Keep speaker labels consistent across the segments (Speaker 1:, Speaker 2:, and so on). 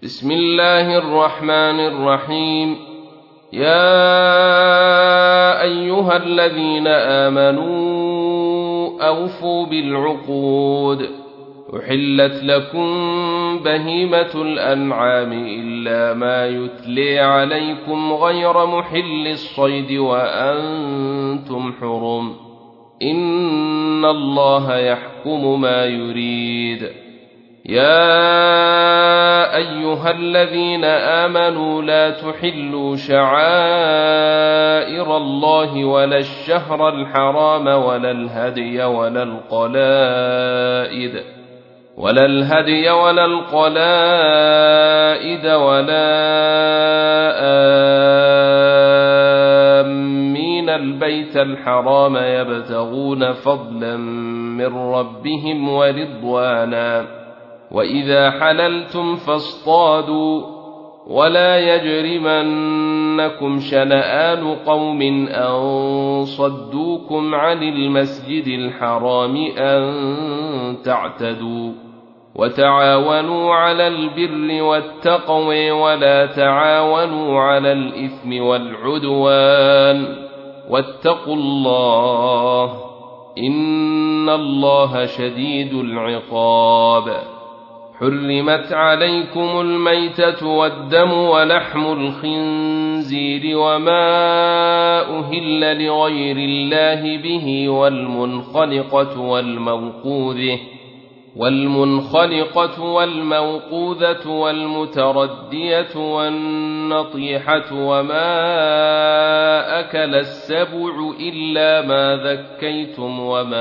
Speaker 1: بسم الله الرحمن الرحيم. يا أيها الذين آمنوا أوفوا بالعقود، أحلت لكم بهيمة الأنعام إلا ما يتلي عليكم غير محل الصيد وأنتم حرم، إن الله يحكم ما يريد. يا أيها الذين آمنوا لا تحلوا شعائر الله ولا الشهر الحرام ولا الهدي ولا القلائد ولا آمين البيت الحرام يبتغون فضلا من ربهم ورضوانا، وإذا حللتم فاصطادوا، ولا يجرمنكم شنآن قوم أن صدوكم عن المسجد الحرام أن تعتدوا، وتعاونوا على البر والتقوى ولا تعاونوا على الإثم والعدوان، واتقوا الله إن الله شديد العقاب. حرمت عليكم الميتة والدم ولحم الخنزير وما أهل لغير الله به والمنخنقة والموقوذة والمتردية والنطيحة وما أكل السبع إلا ما ذكيتم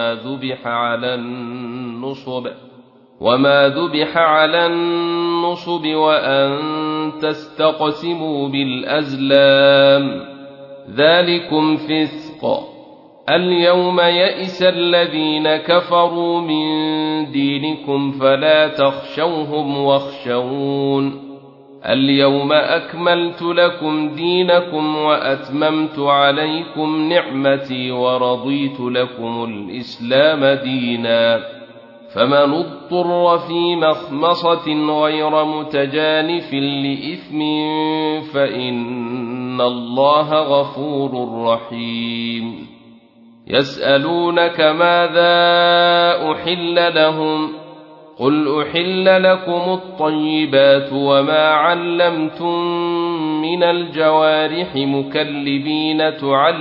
Speaker 1: وما ذبح على النصب وأن تستقسموا بالأزلام، ذلكم فسق. اليوم يئس الذين كفروا من دينكم فلا تخشوهم واخشون، اليوم أكملت لكم دينكم وأتممت عليكم نعمتي ورضيت لكم الإسلام دينا، فمن اضطر في مخمصة غير متجانف لإثم فإن الله غفور رحيم. يسألونك ماذا أحل لهم، قل أحل لكم الطيبات وما علمتم من الجوارح مكلبين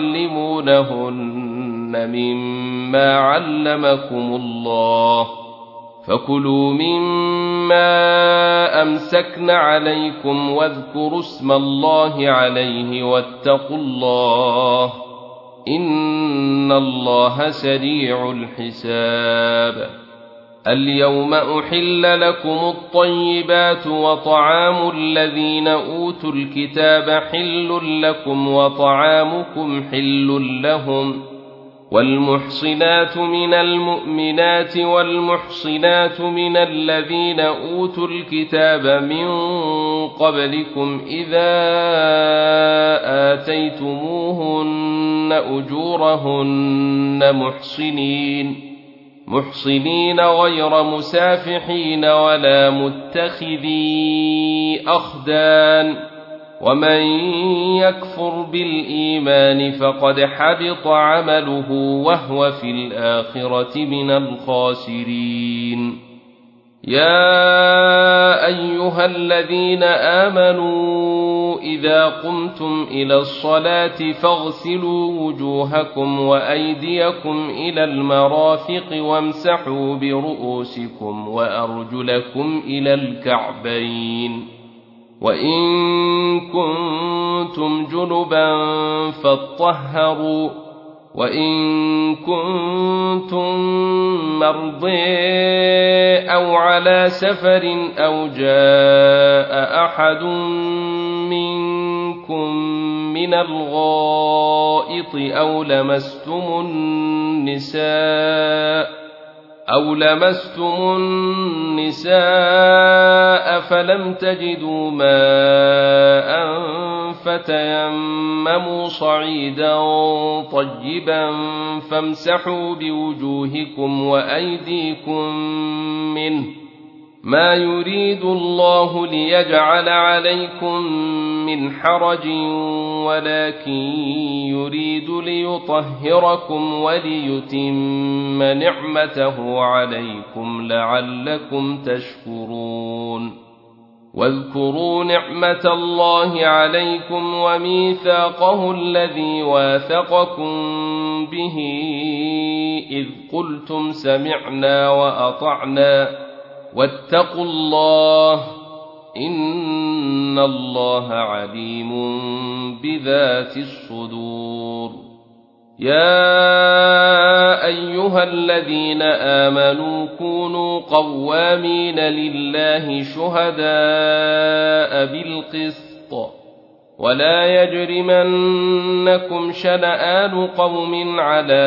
Speaker 1: تعلمونهن مما علمكم الله، فكلوا مما أمسكن عليكم واذكروا اسم الله عليه واتقوا الله إن الله سريع الحساب. اليوم أحل لكم الطيبات وطعام الذين أوتوا الكتاب حل لكم وطعامكم حل لهم، والمحصنات من المؤمنات والمحصنات من الذين أوتوا الكتاب من قبلكم إذا آتيتموهن أجورهن محصنين غير مسافحين ولا متخذي أخدان، ومن يكفر بالإيمان فقد حبط عمله وهو في الآخرة من الخاسرين. يا أيها الذين آمنوا إذا قمتم إلى الصلاة فاغسلوا وجوهكم وأيديكم إلى المرافق وامسحوا برؤوسكم وأرجلكم إلى الكعبين، وإن كنتم جنبا فاطهروا، وإن كنتم مرضى أو على سفر أو جاء أحد منكم من الغائط أو لمستم النساء فلم تجدوا ماء فتيمموا صعيدا طيبا فامسحوا بوجوهكم وأيديكم منه ما يريد الله ليجعل عليكم من حرج ولكن يريد ليطهركم وليتم نعمته عليكم لعلكم تشكرون واذكروا نعمة الله عليكم وميثاقه الذي واثقكم به إذ قلتم سمعنا وأطعنا واتقوا الله إن الله عليم بذات الصدور يا أيها الذين آمنوا كونوا قوامين لله شهداء بالقسط ولا يجرمنكم شنآن قوم على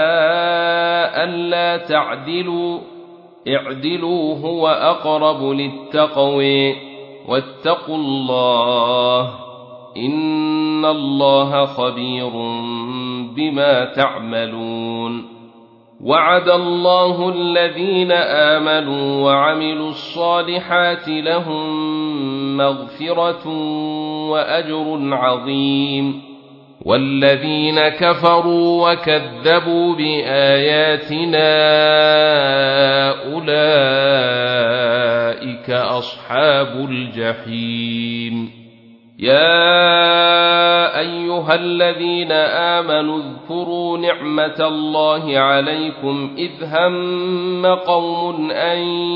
Speaker 1: ألا تعدلوا اعدلوا هو أقرب للتقوى واتقوا الله إن الله خبير بما تعملون وعد الله الذين آمنوا وعملوا الصالحات لهم مغفرة وأجر عظيم والذين كفروا وكذبوا بآياتنا أولئك أصحاب الجحيم يا أيها الذين آمنوا اذكروا نعمة الله عليكم إذ هم قوم أن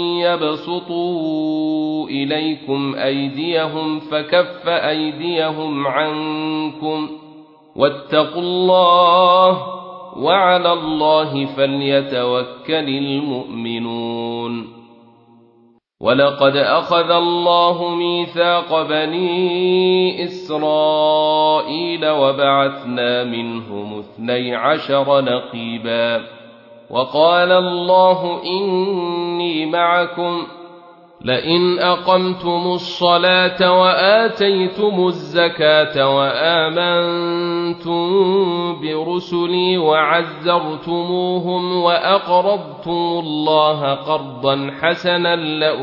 Speaker 1: يبسطوا إليكم أيديهم فكف أيديهم عنكم واتقوا الله وعلى الله فليتوكل المؤمنون ولقد أخذ الله ميثاق بني إسرائيل وبعثنا منهم 12 نقيبا وقال الله إني معكم لئن أقمتم الصلاة وآتيتم الزكاة وآمنتم برسلي وعزرتموهم وأقرضتم الله قرضا حسنا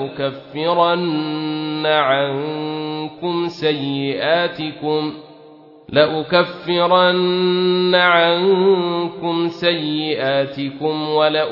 Speaker 1: لأكفرن عنكم سيئاتكم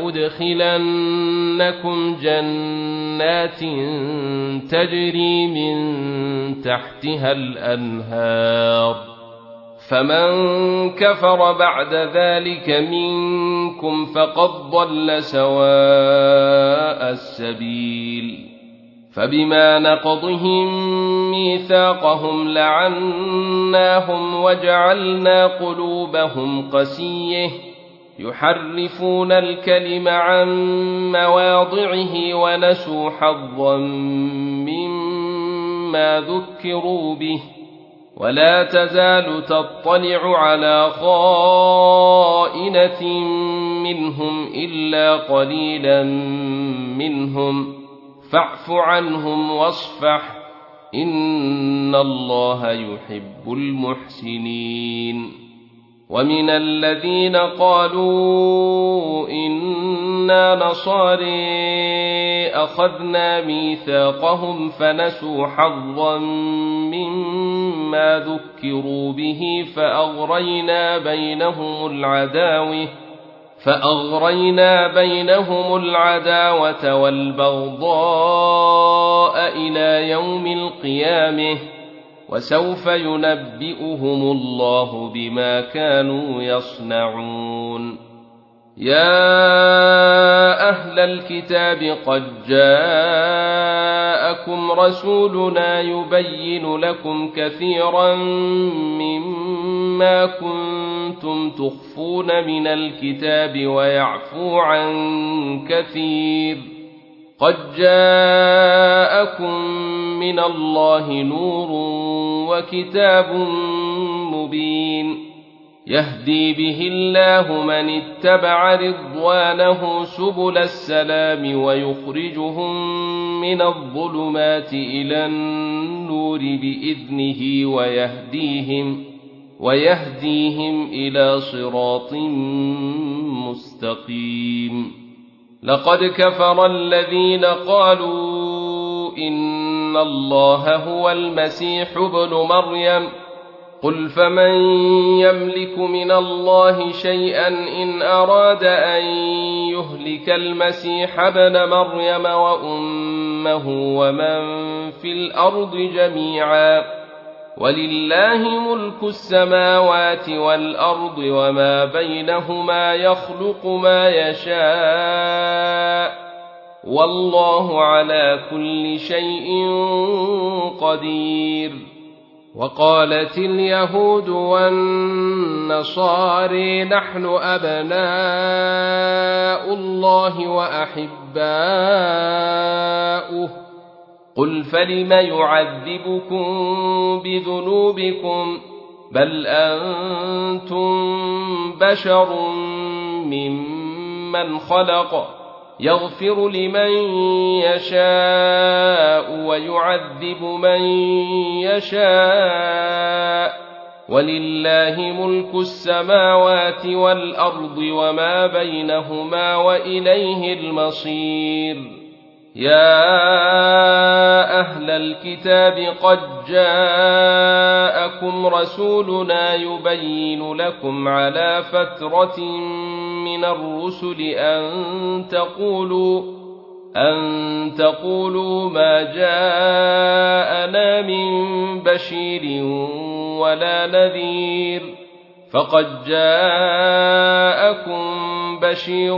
Speaker 1: ولأدخلنكم جنات تجري من تحتها الأنهار فمن كفر بعد ذلك منكم فقد ضل سواء السبيل فبما نقضهم ميثاقهم لعناهم وجعلنا قلوبهم قسية يحرفون الكلم عن مواضعه ونسوا حظا مما ذكروا به ولا تزال تطلع على خائنة منهم إلا قليلا منهم فاعف عنهم واصفح إن الله يحب المحسنين ومن الذين قالوا إنا نصارى أخذنا ميثاقهم فنسوا حظا مما ذكروا به فأغرينا بينهم العداوة والبغضاء إلى يوم القيامة وسوف ينبئهم الله بما كانوا يصنعون يا أهل الكتاب قد جاءكم رسولنا يبين لكم كثيرا مما كنتم تخفون من الكتاب ويعفو عن كثير قد جاءكم من الله نور وكتاب مبين يهدي به الله من اتبع رضوانه سبل السلام ويخرجهم من الظلمات إلى النور بإذنه ويهديهم إلى صراط مستقيم لقد كفر الذين قالوا إن الله هو المسيح ابن مريم قل فمن يملك من الله شيئا إن أراد أن يهلك المسيح ابن مريم وأمه ومن في الأرض جميعا ولله ملك السماوات والأرض وما بينهما يخلق ما يشاء والله على كل شيء قدير. وقالت اليهود والنصارى نحن أبناء الله وأحباؤه قل فلم يعذبكم بذنوبكم بل أنتم بشر ممن خلق يغفر لمن يشاء ويعذب من يشاء ولله ملك السماوات والأرض وما بينهما وإليه المصير. يا أهل الكتاب قد جاءكم رسولنا يبين لكم على فترة من الرسل أن تقولوا ما جاءنا من بشير ولا نذير فقد جاءكم بشير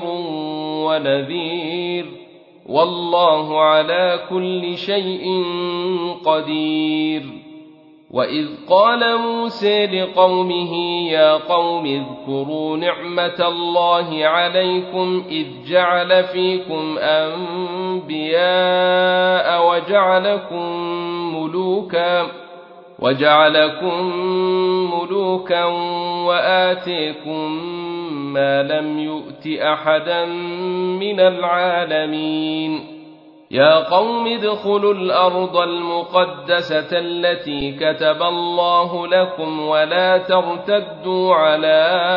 Speaker 1: ونذير والله على كل شيء قدير. وإذ قال موسى لقومه يا قوم اذكروا نعمة الله عليكم إذ جعل فيكم أنبياء وجعلكم ملوكا وآتيكم ما لم يؤت أحدا من العالمين. يا قوم ادخلوا الأرض المقدسة التي كتب الله لكم ولا ترتدوا على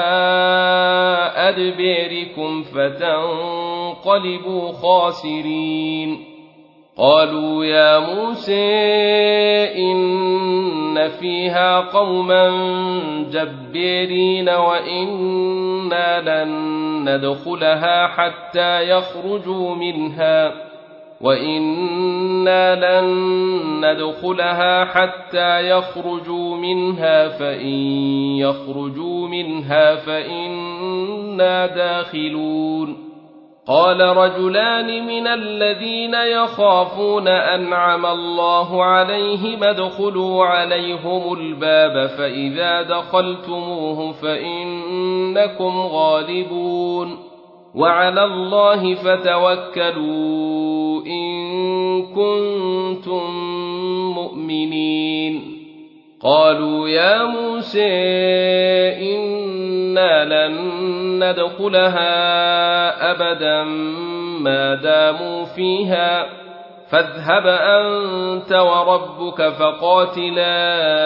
Speaker 1: أدباركم فتنقلبوا خاسرين. قالوا يا موسى إن فيها قوما جبارين وإنا لن ندخلها حتى يخرجوا منها فإن يخرجوا منها فإنا داخلون. قال رجلان من الذين يخافون أنعم الله عليهم ادخلوا عليهم الباب فإذا دخلتموه فإنكم غالبون وعلى الله فتوكلوا إن كنتم مؤمنين. قالوا يا موسى إنا لن ندخلها أبدا ما داموا فيها فاذهب أنت وربك فقاتلا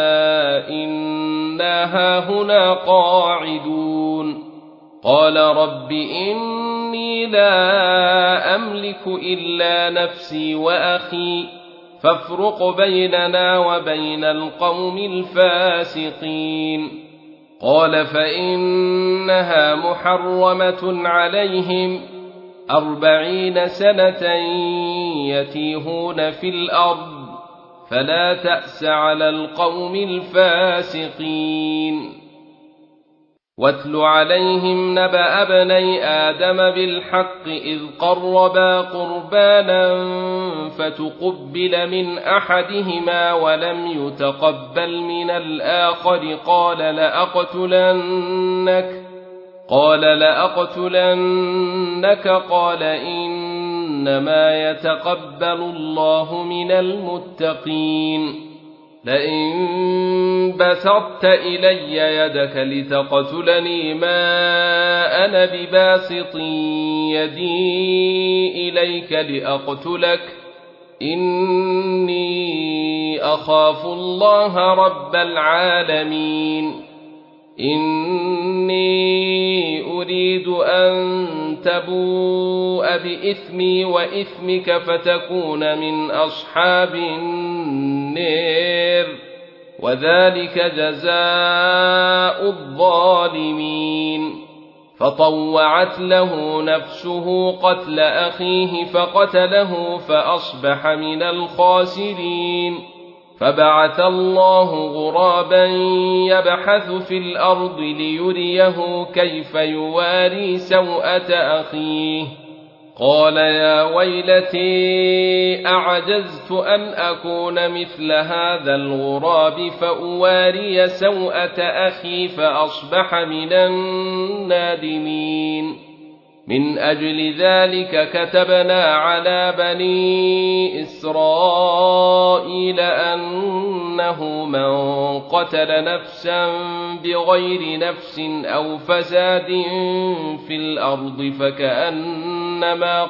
Speaker 1: إنا هاهنا قاعدون. قال رب إني لا أملك إلا نفسي وأخي فافرق بيننا وبين القوم الفاسقين. قال فإنها محرمة عليهم 40 سنة يتيهون في الأرض فلا تأس على القوم الفاسقين. واتل عليهم نبأ ابني آدم بالحق إذ قربا قربانا فتقبل من أحدهما ولم يتقبل من الآخر قال لأقتلنك قال إنما يتقبل الله من المتقين. لئن بسطت إلي يدك لتقتلني ما أنا بباسط يدي إليك لأقتلك إني أخاف الله رب العالمين. إني أريد أن تبوء بإثمي وإثمك فتكون من أصحاب النار، وذلك جزاء الظالمين. فطوعت له نفسه قتل أخيه فقتله فأصبح من الخاسرين. فبعث الله غرابا يبحث في الأرض ليريه كيف يواري سوءة أخيه، قال يا ويلتي أعجزت أن أكون مثل هذا الغراب فأواري سوءة أخي فأصبح من النادمين. من أجل ذلك كتبنا على بني إسرائيل أنه من قتل نفسا بغير نفس أو فساد في الأرض فكأنما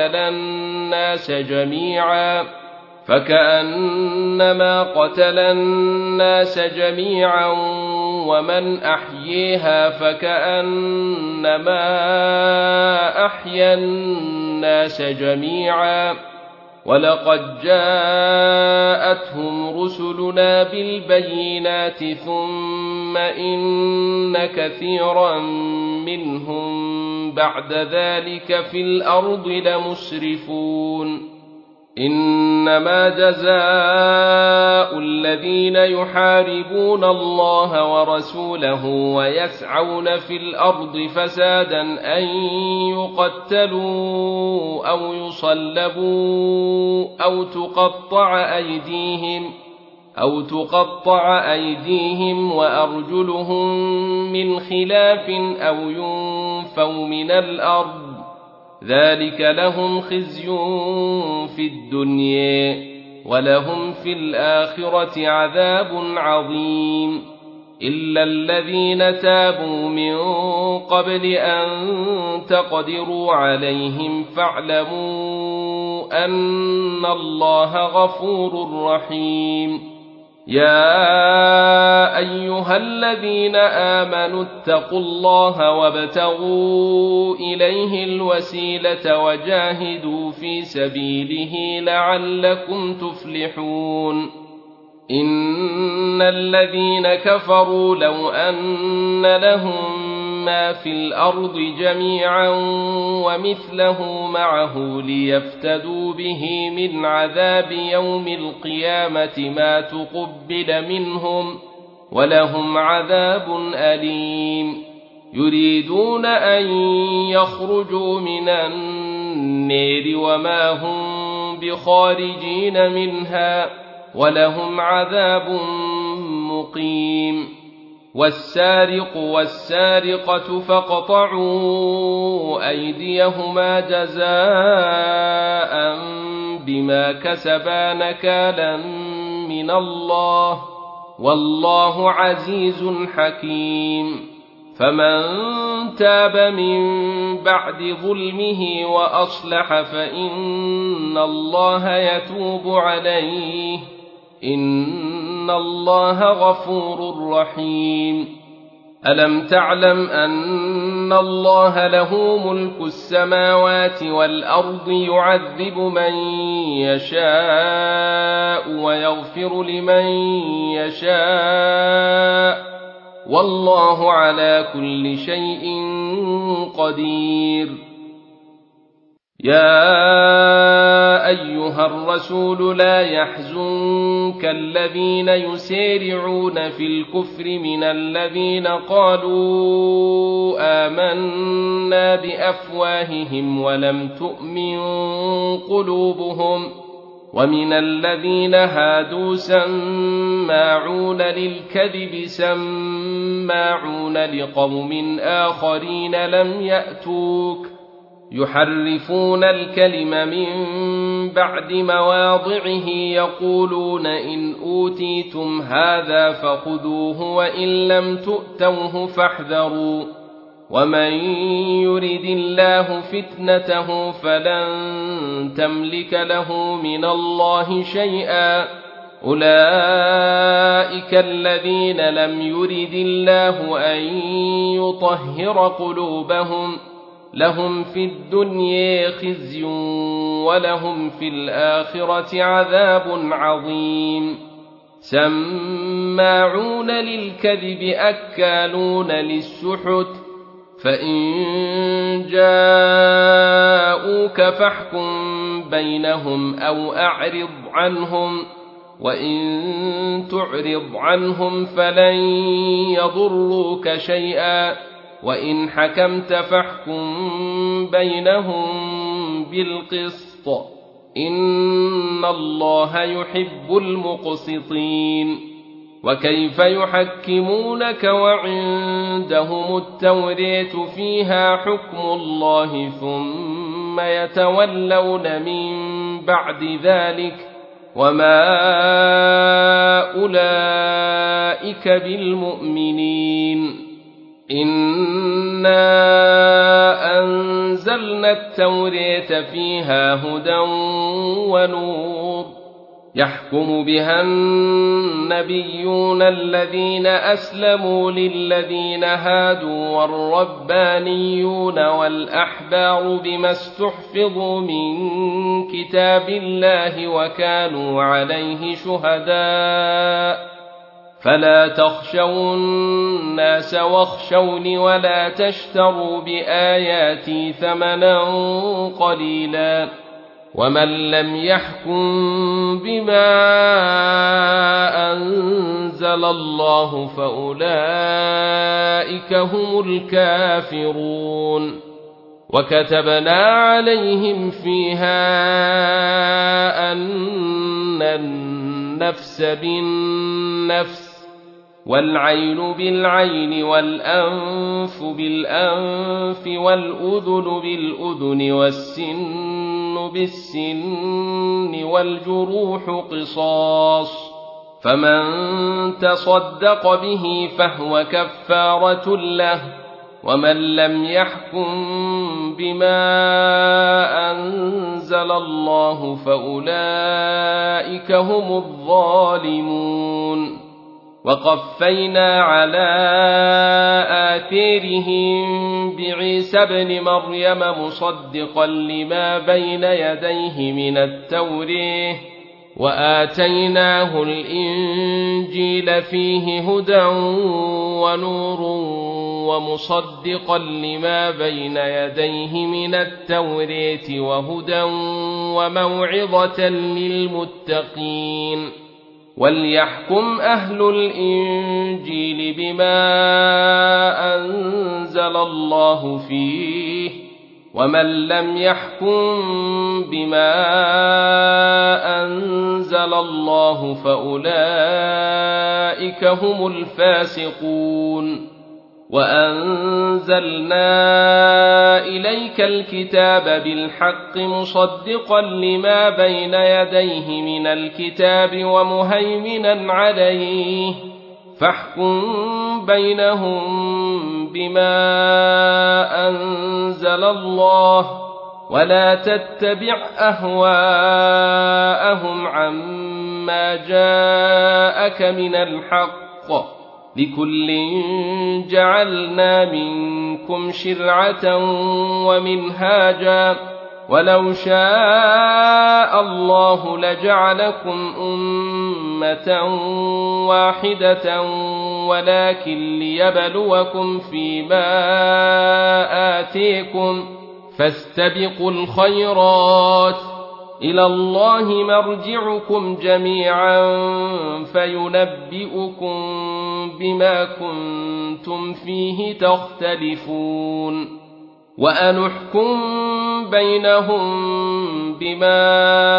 Speaker 1: قتل الناس جميعا ومن أحييها فكأنما أحيا الناس جميعا. ولقد جاءتهم رسلنا بالبينات ثم إن كثيرا منهم بعد ذلك في الأرض لمسرفون. إنما جزاء الذين يحاربون الله ورسوله ويسعون في الأرض فسادا أن يقتلوا أو يصلبوا أو تقطع أيديهم وأرجلهم من خلاف أو ينفوا من الأرض، ذلك لهم خزي في الدنيا ولهم في الآخرة عذاب عظيم. إلا الذين تابوا من قبل أن تقدروا عليهم فاعلموا أن الله غفور رحيم. يا أيها الذين آمنوا اتقوا الله وابتغوا إليه الوسيلة وجاهدوا في سبيله لعلكم تفلحون. إن الذين كفروا لو أن لهم ما في الأرض جميعا ومثله معه ليفتدوا به من عذاب يوم القيامة ما تقبل منهم ولهم عذاب أليم. يريدون أن يخرجوا من النار وما هم بخارجين منها ولهم عذاب مقيم. والسارق والسارقة فاقطعوا أيديهما جزاء بما كسبا نكالا من الله والله عزيز حكيم. فمن تاب من بعد ظلمه وأصلح فإن الله يتوب عليه، إن الله غفور رحيم. ألم تعلم أن الله له ملك السماوات والأرض يعذب من يشاء ويغفر لمن يشاء والله على كل شيء قدير. يا أيها الرسول لا يحزنك الذين يسارعون في الكفر من الذين قالوا آمنا بأفواههم ولم تؤمن قلوبهم، ومن الذين هادوا سماعون للكذب سماعون لقوم آخرين لم يأتوك يحرفون الكلم من بعد مواضعه يقولون إن أوتيتم هذا فخذوه وإن لم تؤتوه فاحذروا، ومن يرد الله فتنته فلن تملك له من الله شيئا. أولئك الذين لم يرد الله أن يطهر قلوبهم لهم في الدنيا خزي ولهم في الآخرة عذاب عظيم سماعون للكذب أكالون للسحت فإن جاءوك فاحكم بينهم أو أعرض عنهم وإن تعرض عنهم فلن يضروك شيئا وإن حكمت فاحكم بينهم بالقسط إن الله يحب المقسطين وكيف يحكمونك وعندهم التوراة فيها حكم الله ثم يتولون من بعد ذلك وما أولئك بالمؤمنين إنا أنزلنا التوراة فيها هدى ونور يحكم بها النبيون الذين أسلموا للذين هادوا والربانيون والأحبار بما استحفظوا من كتاب الله وكانوا عليه شهداء فلا تخشوا الناس واخشوني ولا تشتروا بآياتي ثمنا قليلا ومن لم يحكم بما أنزل الله فأولئك هم الكافرون وكتبنا عليهم فيها أن النفس بالنفس والعين بالعين والأنف بالأنف والأذن بالأذن والسن بالسن والجروح قصاص فمن تصدق به فهو كفارة له ومن لم يحكم بما أنزل الله فأولئك هم الظالمون وقفينا على آثارهم بعيسى ابن مريم مصدقا لما بين يديه من التوراة وآتيناه الإنجيل فيه هدى ونور ومصدقا لما بين يديه من التوراة وهدى وموعظة للمتقين وليحكم أهل الإنجيل بما أنزل الله فيه ومن لم يحكم بما أنزل الله فأولئك هم الفاسقون وأنزلنا إليك الكتاب بالحق مصدقا لما بين يديه من الكتاب ومهيمنا عليه فاحكم بينهم بما أنزل الله ولا تتبع أهواءهم عما جاءك من الحق لكل جعلنا منكم شرعة ومنهاجا ولو شاء الله لجعلكم أمة واحدة ولكن ليبلوكم فيما آتيكم فاستبقوا الخيرات إلى الله مرجعكم جميعا فينبئكم بما كنتم فيه تختلفون وأنحكم بينهم بما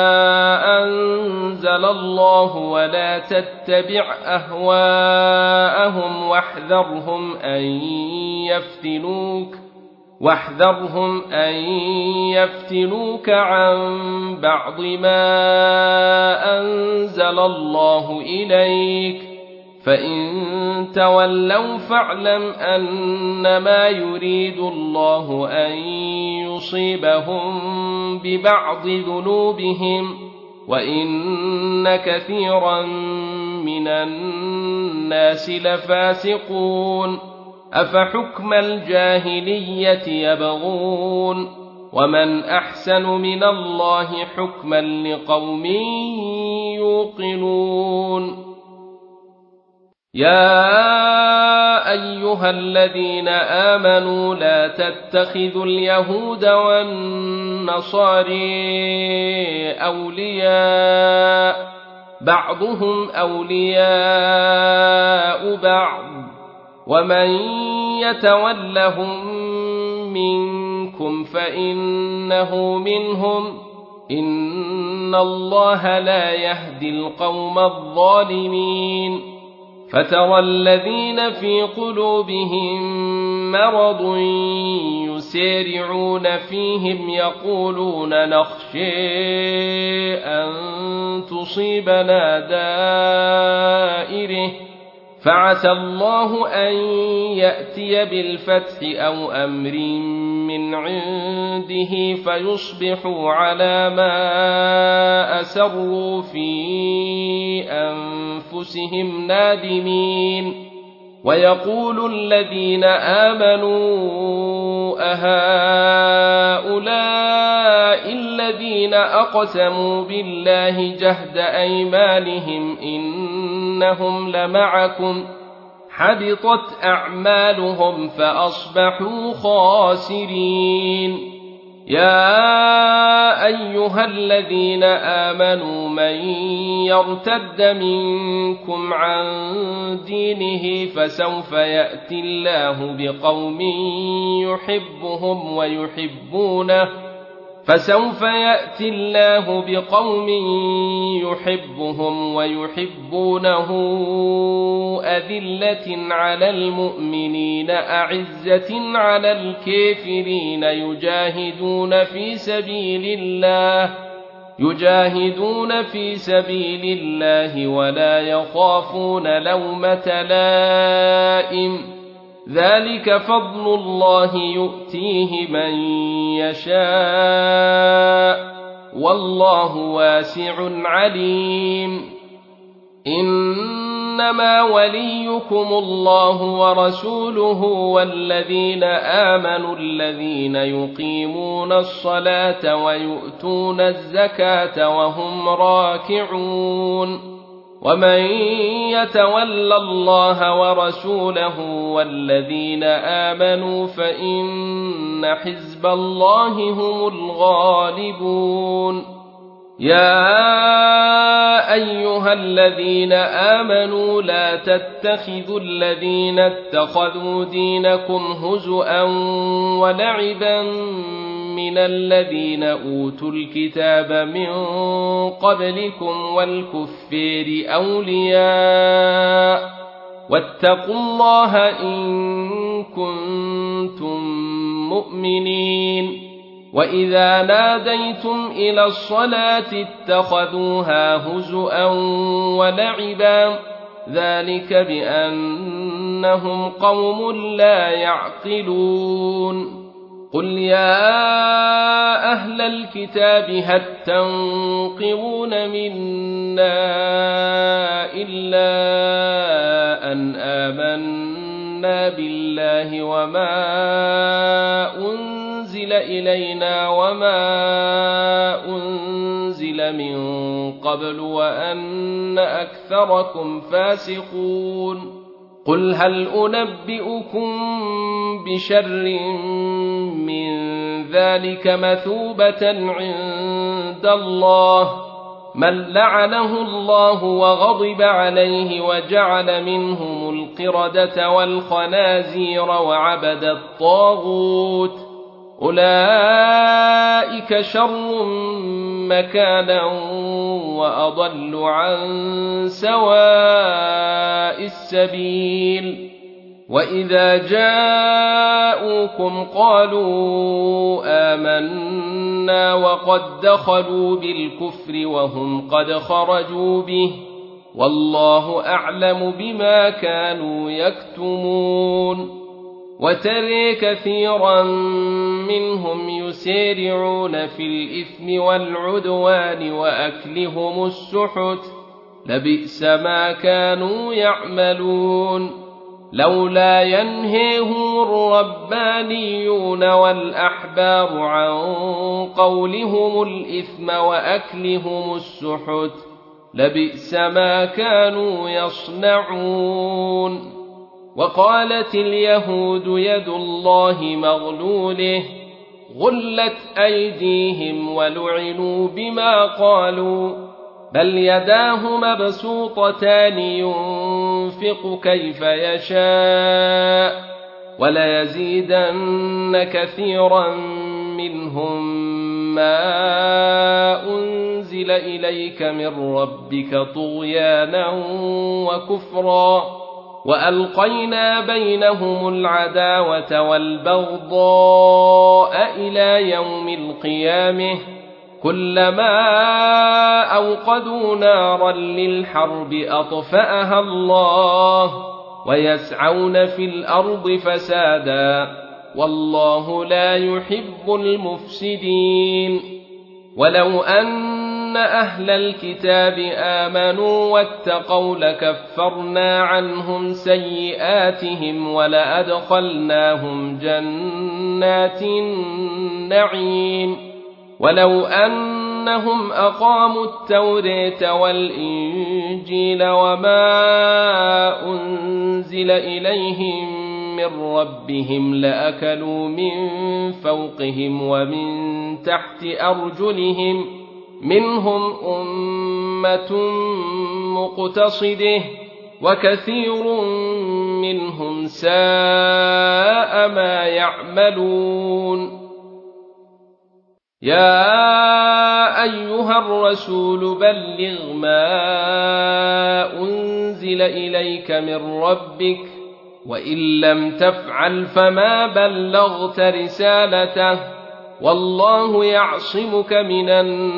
Speaker 1: أنزل الله ولا تتبع أهواءهم واحذرهم أن يفتنوك عن بعض ما أنزل الله إليك فإن تولوا فاعلم أنما يريد الله أن يصيبهم ببعض ذنوبهم وإن كثيرا من الناس لفاسقون أفحكم الجاهلية يبغون ومن أحسن من الله حكما لقوم يوقنون يا أيها الذين آمنوا لا تتخذوا اليهود والنصارى أولياء بعضهم أولياء بعض ومن يتولهم منكم فإنه منهم إن الله لا يهدي القوم الظالمين فترى الذين في قلوبهم مرض يسارعون فيهم يقولون نخشى أن تصيبنا دائرة فعسى الله أن يأتي بالفتح أو أمر من عنده فيصبحوا على ما أسروا في أنفسهم نادمين ويقول الذين آمنوا أهؤلاء الذين أقسموا بالله جهد أيمانهم إنهم لمعكم حبطت أعمالهم فأصبحوا خاسرين يا أيها الذين آمنوا من يرتد منكم عن دينه فسوف يأتي الله بقوم يحبهم ويحبونه أذلة على المؤمنين أعزة على الكافرين يجاهدون في سبيل الله ولا يخافون لومة لائم ذلك فضل الله يؤتيه من يشاء والله واسع عليم إنما وليكم الله ورسوله والذين آمنوا الذين يقيمون الصلاة ويؤتون الزكاة وهم راكعون ومن يتول الله ورسوله والذين آمنوا فإن حزب الله هم الغالبون يا أيها الذين آمنوا لا تتخذوا الذين اتخذوا دينكم هزؤا ولعبا من الذين أوتوا الكتاب من قبلكم والكفار أولياء واتقوا الله إن كنتم مؤمنين وإذا ناديتم إلى الصلاة اتخذوها هزؤا ولعبا ذلك بأنهم قوم لا يعقلون قل يا أهل الكتاب هل تنقمون منا إلا أن آمنا بالله وما أنزل إلينا وما أنزل من قبل وأن أكثركم فاسقون قل هل أنبئكم بشر من ذلك مثوبة عند الله من لعنه الله وغضب عليه وجعل منهم القردة والخنازير وعبد الطاغوت أولئك شر مكانا وأضل عن سواء السبيل وإذا جاءوكم قالوا آمنا وقد دخلوا بالكفر وهم قد خرجوا به والله أعلم بما كانوا يكتمون وترى كثيرا منهم يسارعون في الإثم والعدوان وأكلهم السحت لبئس ما كانوا يعملون لولا ينهيهم الربانيون والأحبار عن قولهم الإثم وأكلهم السحت لبئس ما كانوا يصنعون. وقالت اليهود يد الله مغلوله غلت أيديهم ولعنوا بما قالوا بل يداه مبسوطتان ينفق كيف يشاء وليزيدن كثيرا منهم ما أنزل إليك من ربك طغيانا وكفرا وألقينا بينهم العداوة والبغضاء إلى يوم القيامة كلما أوقدوا نارا للحرب أطفأها الله ويسعون في الأرض فسادا والله لا يحب المفسدين. ولو أن أهل الكتاب آمنوا واتقوا لكفرنا عنهم سيئاتهم ولأدخلناهم جنات النعيم. ولو أنهم أقاموا التوراة والإنجيل وما أنزل إليهم من ربهم لأكلوا من فوقهم ومن تحت أرجلهم منهم أمة مقتصده وكثير منهم ساء ما يعملون. يا أيها الرسول بلغ ما أنزل إليك من ربك وإن لم تفعل فما بلغت رسالته والله يعصمك من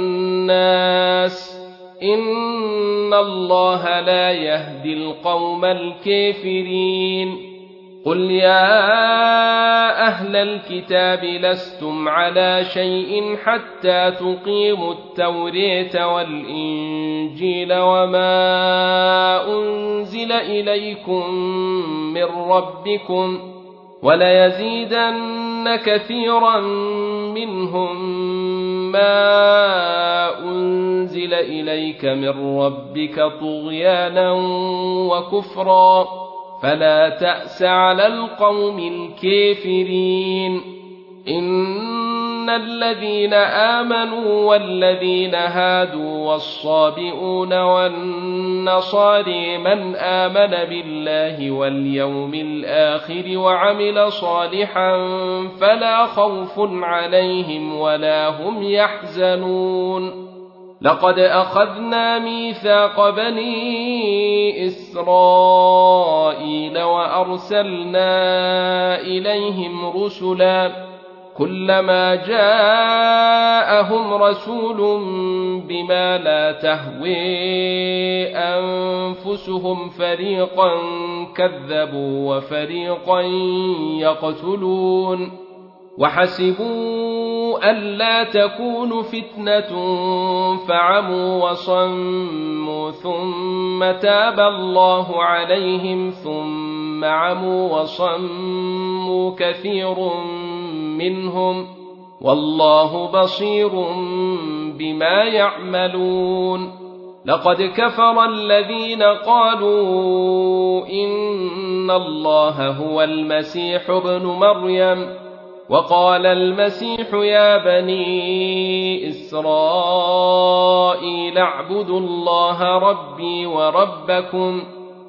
Speaker 1: الناس إن الله لا يهدي القوم الكافرين. قل يا أهل الكتاب لستم على شيء حتى تقيموا التوراة والإنجيل وما أنزل إليكم من ربكم وليزيدن كثيرا منهم ما أنزل إليك من ربك طغيانا وكفرا فلا تأس على القوم الكافرين. إن الذين آمنوا والذين هادوا والصابئون والنصاري من آمن بالله واليوم الآخر وعمل صالحا فلا خوف عليهم ولا هم يحزنون. لقد أخذنا ميثاق بني إسرائيل وأرسلنا إليهم رسلا كلما جاءهم رسول بما لا تهوي أنفسهم فريقا كذبوا وفريقا يقتلون وحسبوا ألا تكون فتنة فعموا وصموا ثم تاب الله عليهم ثم عموا وصموا كثير منهم والله بصير بما يعملون. لقد كفر الذين قالوا إن الله هو المسيح ابن مريم وقال المسيح يا بني إسرائيل اعبدوا الله ربي وربكم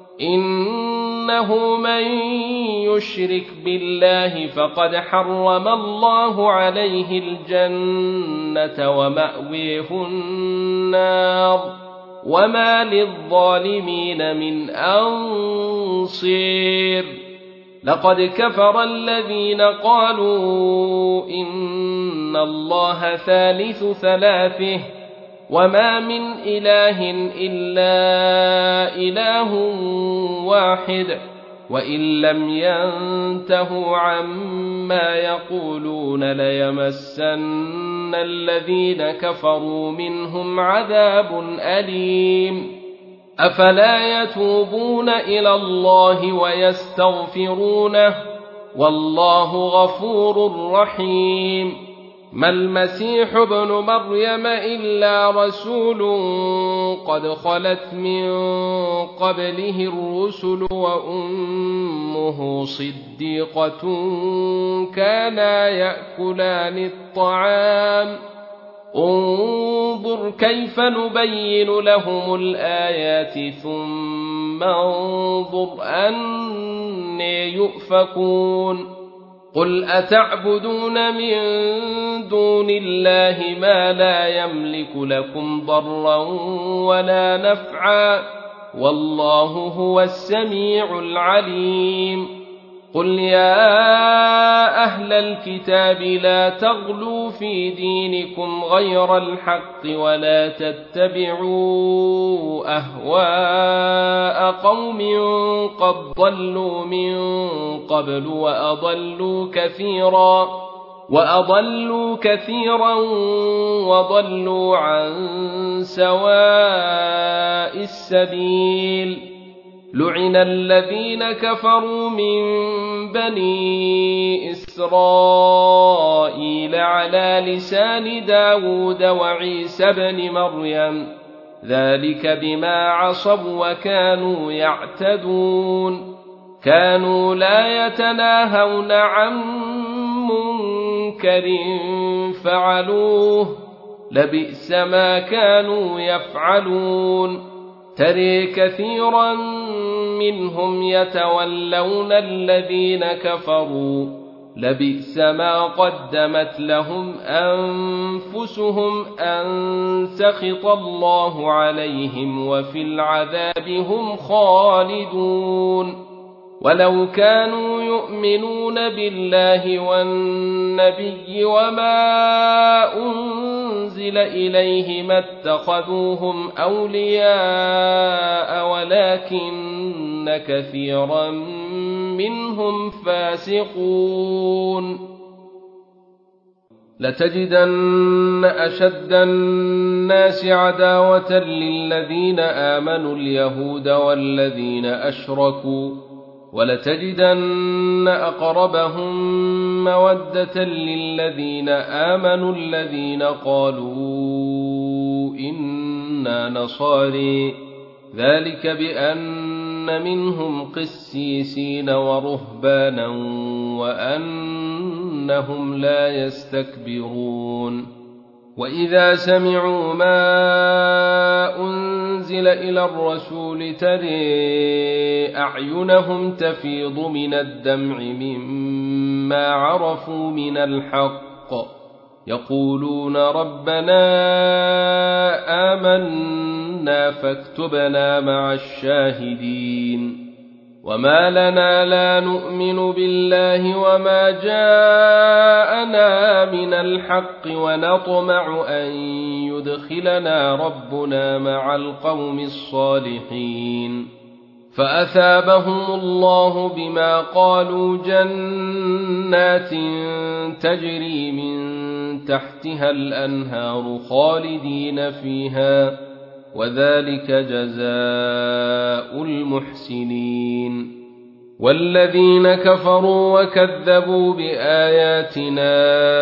Speaker 1: إنه من يشرك بالله فقد حرم الله عليه الجنة ومأويه النار وما للظالمين من أنصير. لقد كفر الذين قالوا إن الله ثالث ثلاثه وما من إله إلا إله واحد وإن لم ينتهوا عما يقولون ليمسن الذين كفروا منهم عذاب أليم. أفلا يتوبون إلى الله ويستغفرونه والله غفور رحيم ما المسيح ابن مريم إلا رسول قد خلت من قبله الرسل وأمه صديقة كانا يأكلان الطعام انظر كيف نبين لهم الآيات ثم انظر أنى يؤفكون قل أتعبدون من دون الله ما لا يملك لكم ضرا ولا نفعا والله هو السميع العليم قل يا أهل الكتاب لا تغلوا في دينكم غير الحق ولا تتبعوا أهواء قوم قد ضلوا من قبل وأضلوا كثيرا وضلوا عن سواء السبيل لعن الذين كفروا من بني إسرائيل على لسان داود وعيسى بن مريم ذلك بما عصوا وكانوا يعتدون كانوا لا يتناهون عن منكر فعلوه لبئس ما كانوا يفعلون ترى كثيرا منهم يتولون الذين كفروا لبئس ما قدمت لهم أنفسهم أن سخط الله عليهم وفي العذاب هم خالدون ولو كانوا يؤمنون بالله والنبي وما أنزل إليه ما اتخذوهم أولياء ولكن كثيرا منهم فاسقون لتجدن أشد الناس عداوة للذين آمنوا اليهود والذين أشركوا ولتجدن أقربهم مودة للذين آمنوا الذين قالوا إنا نصارى ذلك بأن منهم قسيسين ورهبانا وأنهم لا يستكبرون وإذا سمعوا ما أنزل إلى الرسول ترى أعينهم تفيض من الدمع مما عرفوا من الحق يقولون ربنا آمنا فاكتبنا مع الشاهدين وما لنا لا نؤمن بالله وما جاءنا من الحق ونطمع أن يدخلنا ربنا مع القوم الصالحين فأثابهم الله بما قالوا جنات تجري من تحتها الأنهار خالدين فيها وذلك جزاء المحسنين والذين كفروا وكذبوا بآياتنا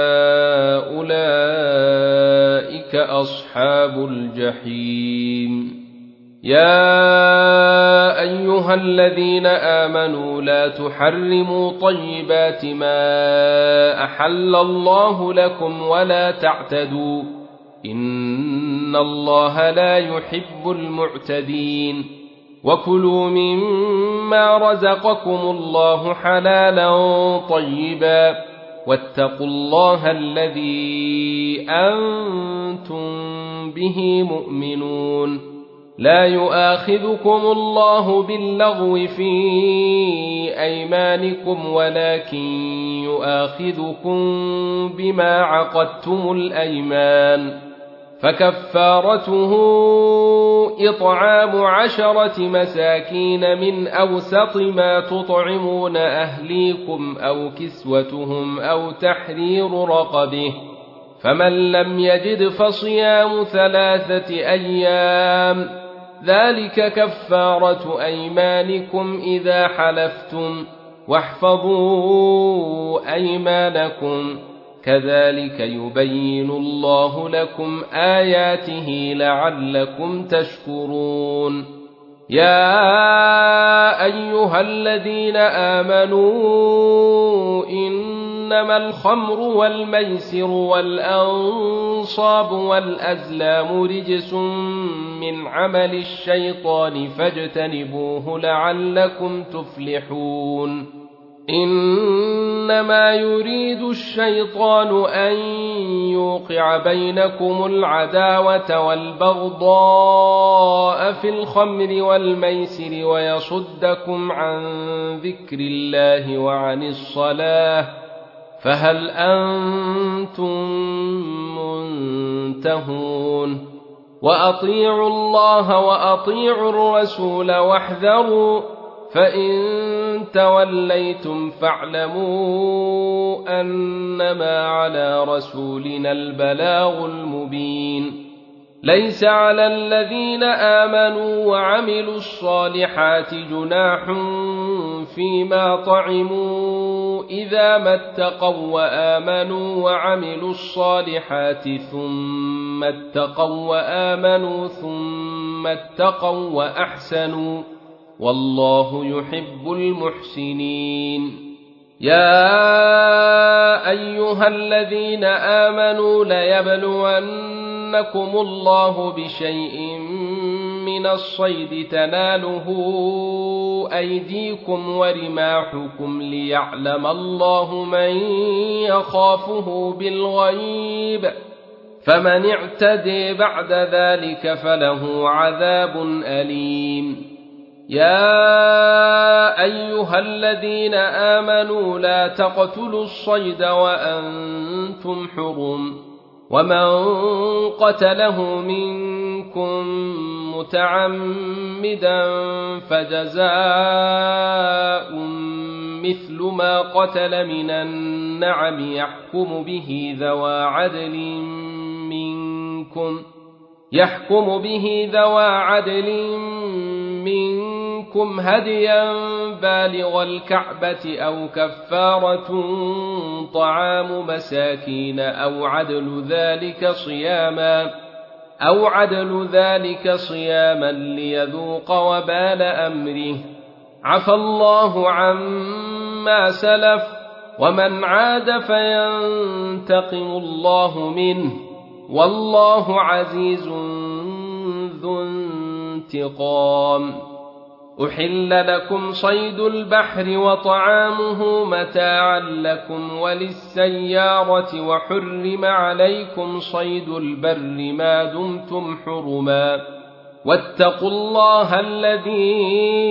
Speaker 1: أولئك أصحاب الجحيم يا أيها الذين آمنوا لا تحرموا طيبات ما أحل الله لكم ولا تعتدوا إن الله لا يحب المعتدين وكلوا مما رزقكم الله حلالا طيبا واتقوا الله الذي أنتم به مؤمنون لا يؤاخذكم الله باللغو في أيمانكم ولكن يؤاخذكم بما عقدتم الأيمان فكفارته إطعام 10 مساكين من أوسط ما تطعمون أهليكم أو كسوتهم أو تحرير رقبه فمن لم يجد فصيام 3 أيام ذلك كفارة أيمانكم إذا حلفتم واحفظوا أيمانكم كذلك يبين الله لكم آياته لعلكم تشكرون يا أيها الذين آمنوا إنما الخمر والميسر والأنصاب والأزلام رجس من عمل الشيطان فاجتنبوه لعلكم تفلحون إنما يريد الشيطان أن يوقع بينكم العداوة والبغضاء في الخمر والميسر ويصدكم عن ذكر الله وعن الصلاة فهل أنتم منتهون وأطيعوا الله وأطيعوا الرسول واحذروا فإن توليتم فاعلموا أنما على رسولنا البلاغ المبين ليس على الذين آمنوا وعملوا الصالحات جناح فيما طعموا إذا ما اتقوا وآمنوا وعملوا الصالحات ثم اتقوا وآمنوا ثم اتقوا وأحسنوا والله يحب المحسنين يا أيها الذين آمنوا ليبلونكم الله بشيء من الصيد تناله أيديكم ورماحكم ليعلم الله من يخافه بالغيب فمن اعتدي بعد ذلك فله عذاب أليم يا أيها الذين آمنوا لا تقتلوا الصيد وأنتم حرم ومن قتله منكم متعمدا فجزاء مثل ما قتل من النعم يحكم به ذوى عدل منكم هديا بالغ الكعبة أو كفارة طعام مساكين أو عدل ذلك صياما ليذوق وبال أمره عفى الله عما سلف ومن عاد فينتقم الله منه والله عزيز ذو انتقام أحل لكم صيد البحر وطعامه متاعا لكم وللسيارة وحرم عليكم صيد البر ما دمتم حرما واتقوا الله الذي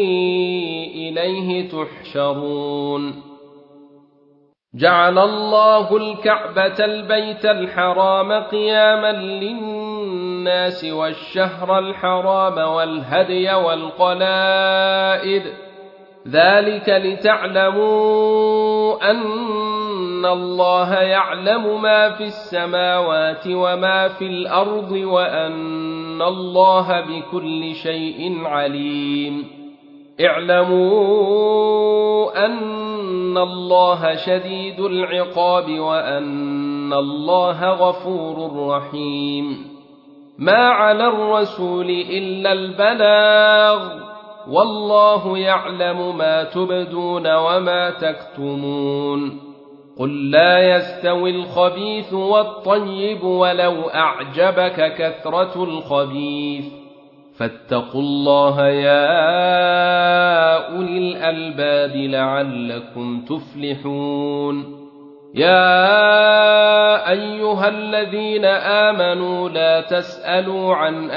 Speaker 1: إليه تحشرون جعل الله الكعبة البيت الحرام قياما للناس والشهر الحرام والهدي والقلائد ذلك لتعلموا أن الله يعلم ما في السماوات وما في الأرض وأن الله بكل شيء عليم اعلموا أن الله شديد العقاب وأن الله غفور رحيم ما على الرسول إلا البلاغ والله يعلم ما تبدون وما تكتمون قل لا يستوي الخبيث والطيب ولو أعجبك كثرة الخبيث فاتقوا الله يا أولي الألباب لعلكم تفلحون يا أيها الذين آمنوا لا تسألوا عن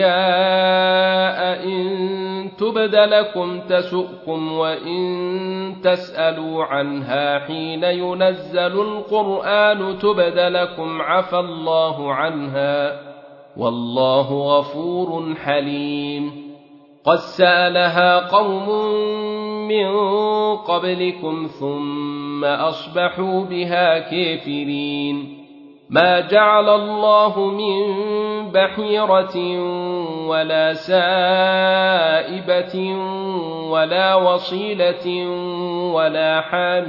Speaker 1: أشياء إن تبد لكم تسؤكم وإن تسألوا عنها حين ينزل القرآن تبد لكم عفى الله عنها والله غفور حليم قد سألها قوم من قبلكم ثم أصبحوا بها كافرين ما جعل الله من بحيرة ولا سائبة ولا وصيلة ولا حام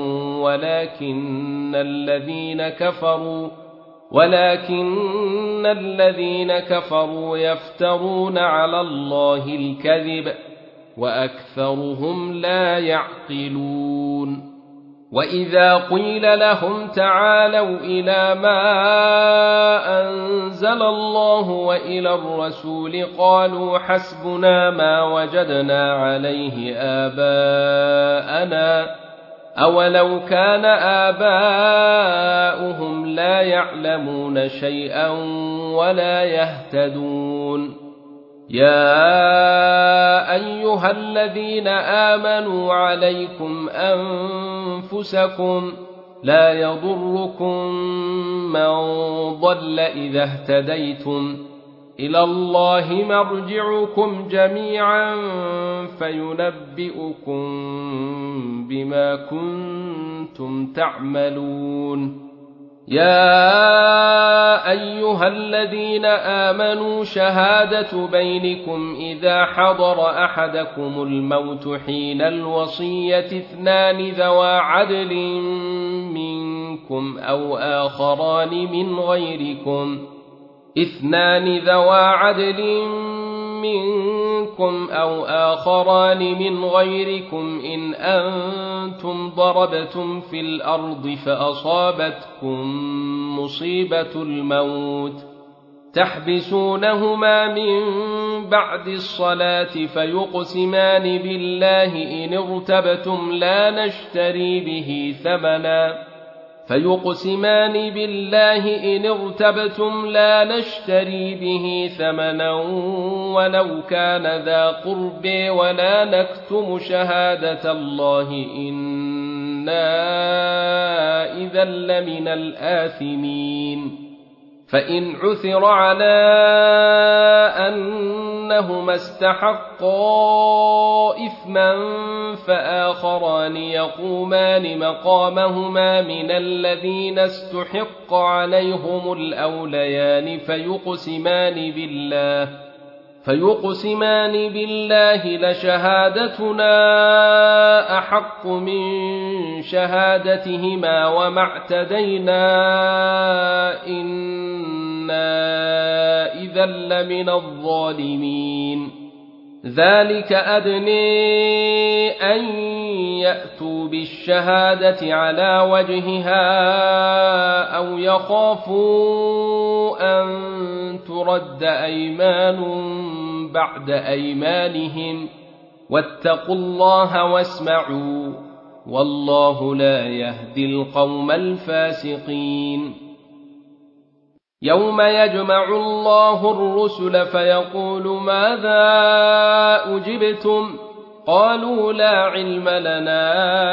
Speaker 1: ولكن الذين كفروا يفترون على الله الكذب وأكثرهم لا يعقلون وإذا قيل لهم تعالوا إلى ما أنزل الله وإلى الرسول قالوا حسبنا ما وجدنا عليه آباءنا أولو كان آباؤهم لا يعلمون شيئا ولا يهتدون يا أيها الذين آمنوا عليكم أنفسكم لا يضركم من ضل إذا اهتديتم إلى الله مرجعكم جميعا فينبئكم بما كنتم تعملون يا أيها الذين آمنوا شهادة بينكم إذا حضر أحدكم الموت حين الوصية اثنان ذوى عدل منكم أو آخران من غيركم إن أنتم ضربتم في الأرض فأصابتكم مصيبة الموت تحبسونهما من بعد الصلاة فيقسمان بالله إن ارتبتم لا نشتري به ثمنا ولو كان ذا قرب ولا نكتم شهادة الله إنا إذا لمن الآثمين فإن عثر على أنهما استحقا إثما فآخران يقومان مقامهما من الذين استحق عليهم الأوليان فيقسمان بالله لشهادتنا أحق من شهادتهما وما اعتدينا إنا إذا لمن الظالمين ذلك أدني أن يأتوا بالشهادة على وجهها أو يخافوا أن ترد أيمان بعد أيمانهم واتقوا الله واسمعوا والله لا يهدي القوم الفاسقين يوم يجمع الله الرسل فيقول ماذا أجبتم قالوا لا علم لنا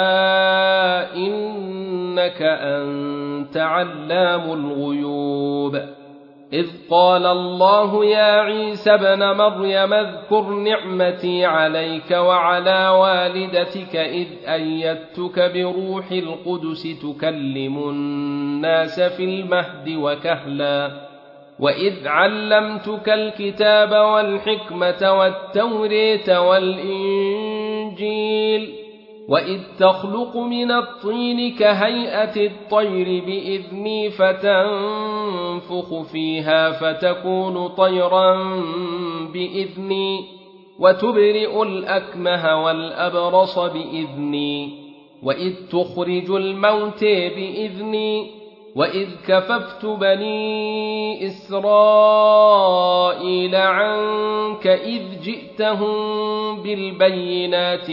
Speaker 1: إنك أنت علام الغيوب إذ قال الله يا عيسى ابن مريم اذكر نعمتي عليك وعلى والدتك إذ أيدتك بروح القدس تكلم الناس في المهد وكهلا وإذ علمتك الكتاب والحكمة والتوراة والإنجيل وإذ تخلق من الطين كهيئة الطير بإذني فتنفخ فيها فتكون طيرا بإذني وتبرئ الأكمه والأبرص بإذني وإذ تخرج الموت بإذني وإذ كففت بني إسرائيل عنك إذ جئتهم بالبينات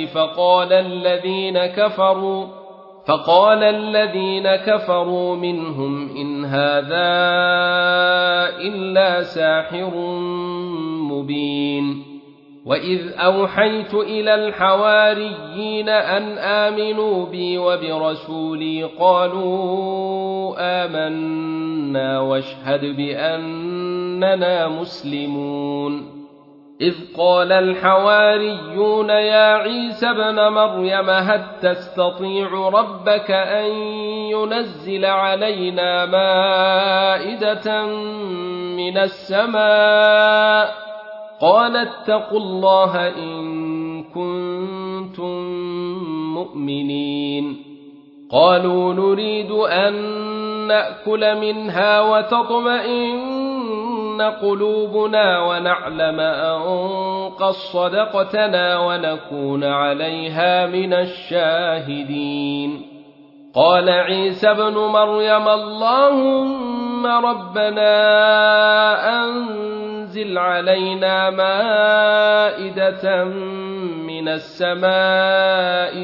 Speaker 1: فقال الذين كفروا منهم إن هذا إلا ساحر مبين وإذ أوحيت إلى الحواريين أن آمنوا بي وبرسولي قالوا آمنا واشهد بأننا مسلمون إذ قال الحواريون يا عيسى ابن مريم هل تستطيع ربك أن ينزل علينا مائدة من السماء قال اتقوا الله إن كنتم مؤمنين قالوا نريد أن نأكل منها وتطمئن قلوبنا ونعلم أن قد صدقتنا ونكون عليها من الشاهدين قال عيسى ابن مريم اللهم ربنا أنزل علينا مائدة من السماء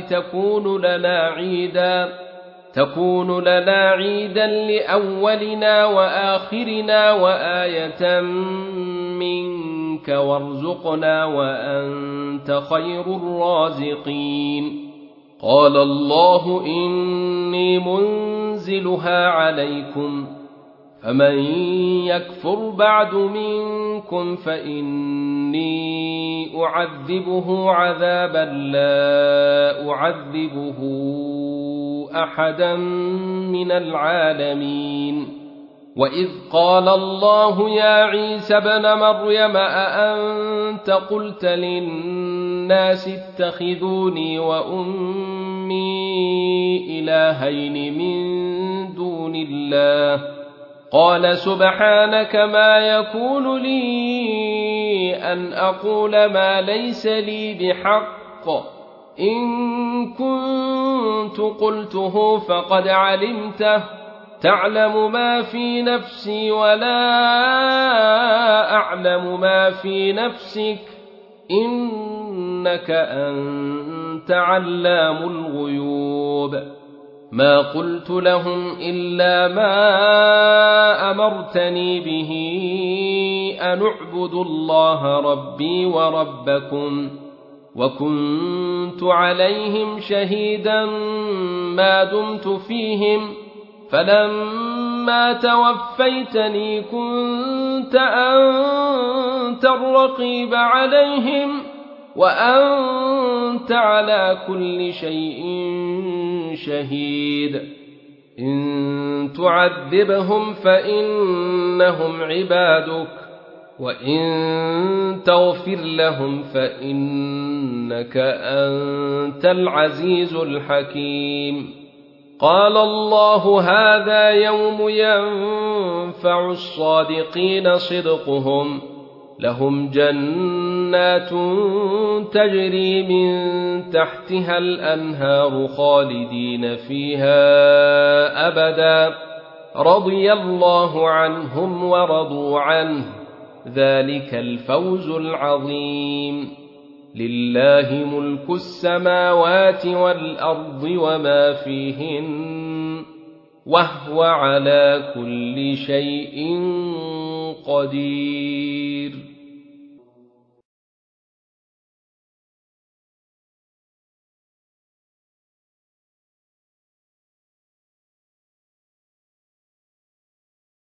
Speaker 1: تكون لنا عيدا لأولنا وآخرنا وآية منك وارزقنا وأنت خير الرازقين قال الله إني منزلها عليكم فمن يكفر بعد منكم فإني أعذبه عذابا لا أعذبه أحدا من العالمين وإذ قال الله يا عيسى ابن مريم أأنت قلت للناس اتخذوني وأمي إلهين من دون الله قال سبحانك ما يكون لي أن أقول ما ليس لي بحق إن كنت قلته فقد علمته تعلم ما في نفسي ولا أعلم ما في نفسك إنك أنت علام الغيوب ما قلت لهم إلا ما أمرتني به أن اعبدوا الله ربي وربكم وكنت عليهم شهيدا ما دمت فيهم فلما توفيتني كنت أنت الرقيب عليهم وأنت على كل شيء شهيد إن تعذبهم فإنهم عبادك وإن تغفر لهم فإنك أنت العزيز الحكيم قال الله هذا يوم ينفع الصادقين صدقهم لهم جنات تجري من تحتها الأنهار خالدين فيها أبدا رضي الله عنهم ورضوا عنه ذلك الفوز العظيم لله ملك السماوات والأرض وما فيهن وهو على كل شيء قدير